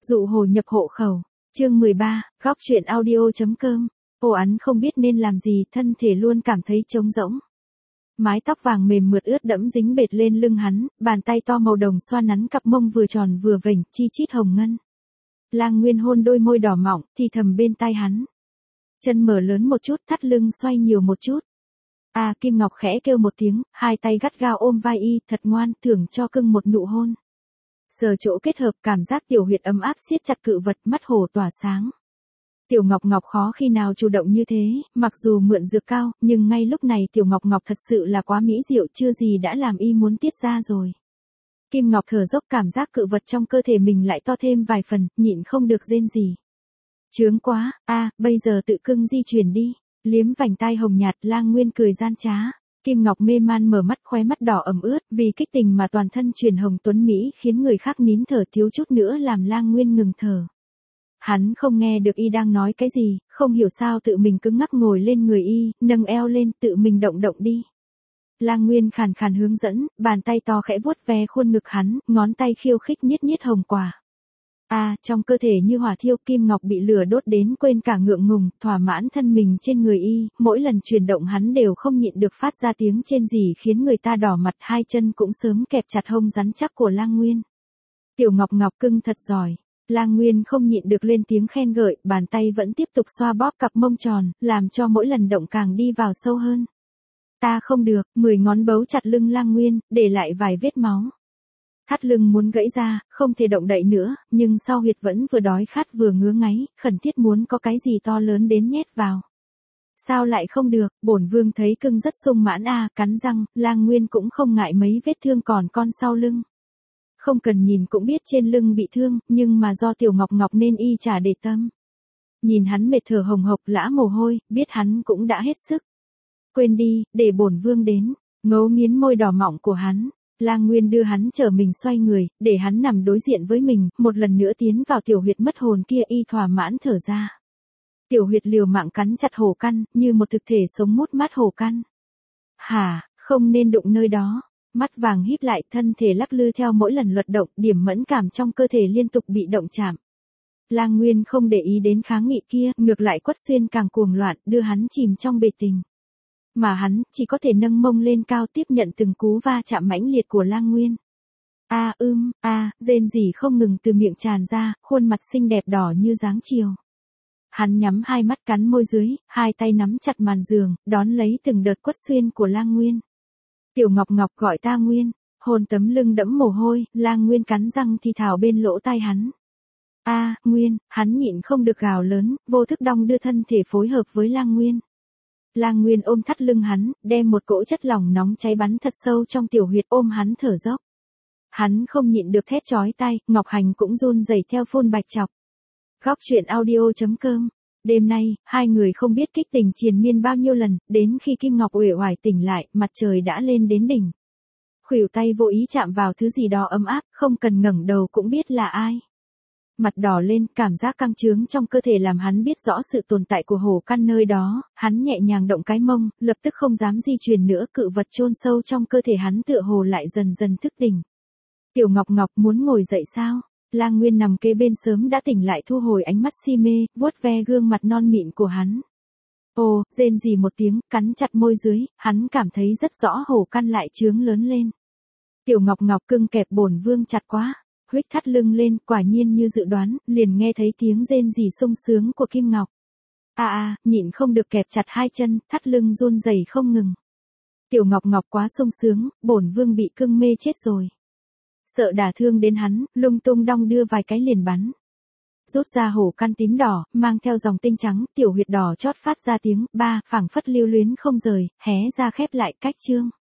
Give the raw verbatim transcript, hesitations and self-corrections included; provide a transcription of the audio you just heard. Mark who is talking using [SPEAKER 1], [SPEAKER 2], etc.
[SPEAKER 1] Dụ hồ nhập hộ khẩu. Chương mười ba, góc truyện audio.com. Ô Án không biết nên làm gì, thân thể luôn cảm thấy trống rỗng. Mái tóc vàng mềm mượt ướt đẫm dính bệt lên lưng hắn, bàn tay to màu đồng xoa nắn cặp mông vừa tròn vừa vểnh, chi chít hồng ngân. Lang Nguyên hôn đôi môi đỏ mọng, thì thầm bên tai hắn. Chân mở lớn một chút, thắt lưng xoay nhiều một chút. À, Kim Ngọc khẽ kêu một tiếng, hai tay gắt gao ôm vai y, thật ngoan, thưởng cho cưng một nụ hôn. Sờ chỗ kết hợp, cảm giác tiểu huyệt ấm áp siết chặt cự vật, mắt hổ tỏa sáng. Tiểu Ngọc Ngọc khó khi nào chủ động như thế, mặc dù mượn dược cao, nhưng ngay lúc này Tiểu Ngọc Ngọc thật sự là quá mỹ diệu, chưa gì đã làm y muốn tiết ra rồi. Kim Ngọc thở dốc, cảm giác cự vật trong cơ thể mình lại to thêm vài phần, nhịn không được rên gì. Chướng quá, a, à, bây giờ tự cưng di chuyển đi. Liếm vành tai hồng nhạt, Lang Nguyên cười gian trá. Kim Ngọc mê man mở mắt, khóe mắt đỏ ẩm ướt, vì kích tình mà toàn thân chuyển hồng tuấn mỹ, khiến người khác nín thở, thiếu chút nữa làm Lang Nguyên ngừng thở. Hắn không nghe được y đang nói cái gì, không hiểu sao tự mình cứng ngắc ngồi lên người y, nâng eo lên, tự mình động động đi. Lang Nguyên khàn khàn hướng dẫn, bàn tay to khẽ vuốt ve khuôn ngực hắn, ngón tay khiêu khích nhiết nhiết hồng quả. À, trong cơ thể như hỏa thiêu, Kim Ngọc bị lửa đốt đến quên cả ngượng ngùng, thỏa mãn thân mình trên người y, mỗi lần chuyển động hắn đều không nhịn được phát ra tiếng trên gì khiến người ta đỏ mặt, hai chân cũng sớm kẹp chặt hông rắn chắc của Lang Nguyên. Tiểu Ngọc Ngọc cưng thật giỏi. Lang Nguyên không nhịn được lên tiếng khen ngợi, bàn tay vẫn tiếp tục xoa bóp cặp mông tròn, làm cho mỗi lần động càng đi vào sâu hơn. Ta không được, mười ngón bấu chặt lưng Lang Nguyên, để lại vài vết máu. Thắt lưng muốn gãy ra, không thể động đậy nữa, nhưng sau huyệt vẫn vừa đói khát vừa ngứa ngáy, khẩn thiết muốn có cái gì to lớn đến nhét vào. Sao lại không được, bổn vương thấy cưng rất sung mãn à, cắn răng, Lang Nguyên cũng không ngại mấy vết thương còn con sau lưng. Không cần nhìn cũng biết trên lưng bị thương, nhưng mà do Tiểu Ngọc Ngọc nên y chả để tâm. Nhìn hắn mệt thở hồng hộc lã mồ hôi, biết hắn cũng đã hết sức. Quên đi, để bổn vương đến, ngấu nghiến môi đỏ mọng của hắn. Lang Nguyên đưa hắn trở mình xoay người, để hắn nằm đối diện với mình, một lần nữa tiến vào tiểu huyệt mất hồn kia, y thỏa mãn thở ra. Tiểu huyệt liều mạng cắn chặt hổ căn, như một thực thể sống mút mát hổ căn. Hả, không nên đụng nơi đó. Mắt vàng híp lại, thân thể lắc lư theo mỗi lần luật động, điểm mẫn cảm trong cơ thể liên tục bị động chạm. Lang Nguyên không để ý đến kháng nghị kia, ngược lại quất xuyên càng cuồng loạn, đưa hắn chìm trong bể tình. Mà hắn, chỉ có thể nâng mông lên cao tiếp nhận từng cú va chạm mãnh liệt của Lang Nguyên. A à, ưm, a, à, rên rỉ không ngừng từ miệng tràn ra, khuôn mặt xinh đẹp đỏ như dáng chiều. Hắn nhắm hai mắt cắn môi dưới, hai tay nắm chặt màn giường, đón lấy từng đợt quất xuyên của Lang Nguyên. Tiểu Ngọc Ngọc gọi ta Nguyên, hôn tấm lưng đẫm mồ hôi, Lang Nguyên cắn răng thì thào bên lỗ tai hắn. A, à, Nguyên, hắn nhịn không được gào lớn, vô thức đong đưa thân thể phối hợp với Lang Nguyên. Lang Nguyên ôm thắt lưng hắn, đem một cỗ chất lỏng nóng cháy bắn thật sâu trong tiểu huyệt, ôm hắn thở dốc. Hắn không nhịn được thét chói tai, Ngọc Hành cũng run rẩy theo phun bạch chọc. Góc truyện audio.com. Đêm nay, hai người không biết kích tình triền miên bao nhiêu lần, đến khi Kim Ngọc uể oải tỉnh lại, mặt trời đã lên đến đỉnh. Khuỷu tay vô ý chạm vào thứ gì đó ấm áp, không cần ngẩng đầu cũng biết là ai. Mặt đỏ lên, cảm giác căng trướng trong cơ thể làm hắn biết rõ sự tồn tại của hổ căn nơi đó, hắn nhẹ nhàng động cái mông, lập tức không dám di chuyển nữa, cự vật chôn sâu trong cơ thể hắn tựa hồ lại dần dần thức tỉnh. Tiểu Ngọc Ngọc muốn ngồi dậy sao? Lang Nguyên nằm kế bên sớm đã tỉnh lại, thu hồi ánh mắt si mê, vuốt ve gương mặt non mịn của hắn. Ồ, rên rỉ một tiếng, cắn chặt môi dưới, hắn cảm thấy rất rõ hổ căn lại trướng lớn lên. Tiểu Ngọc Ngọc cưng kẹp bổn vương chặt quá. Huyết thắt lưng lên, quả nhiên như dự đoán, liền nghe thấy tiếng rên rỉ sung sướng của Kim Ngọc. A à, a, nhịn không được kẹp chặt hai chân, thắt lưng run rẩy không ngừng. Tiểu Ngọc Ngọc quá sung sướng, bổn vương bị cưng mê chết rồi. Sợ đả thương đến hắn, lung tung đong đưa vài cái liền bắn. Rút ra hổ căn tím đỏ, mang theo dòng tinh trắng, tiểu huyệt đỏ chót phát ra tiếng ba, phảng phất lưu luyến không rời, hé ra khép lại cách chương.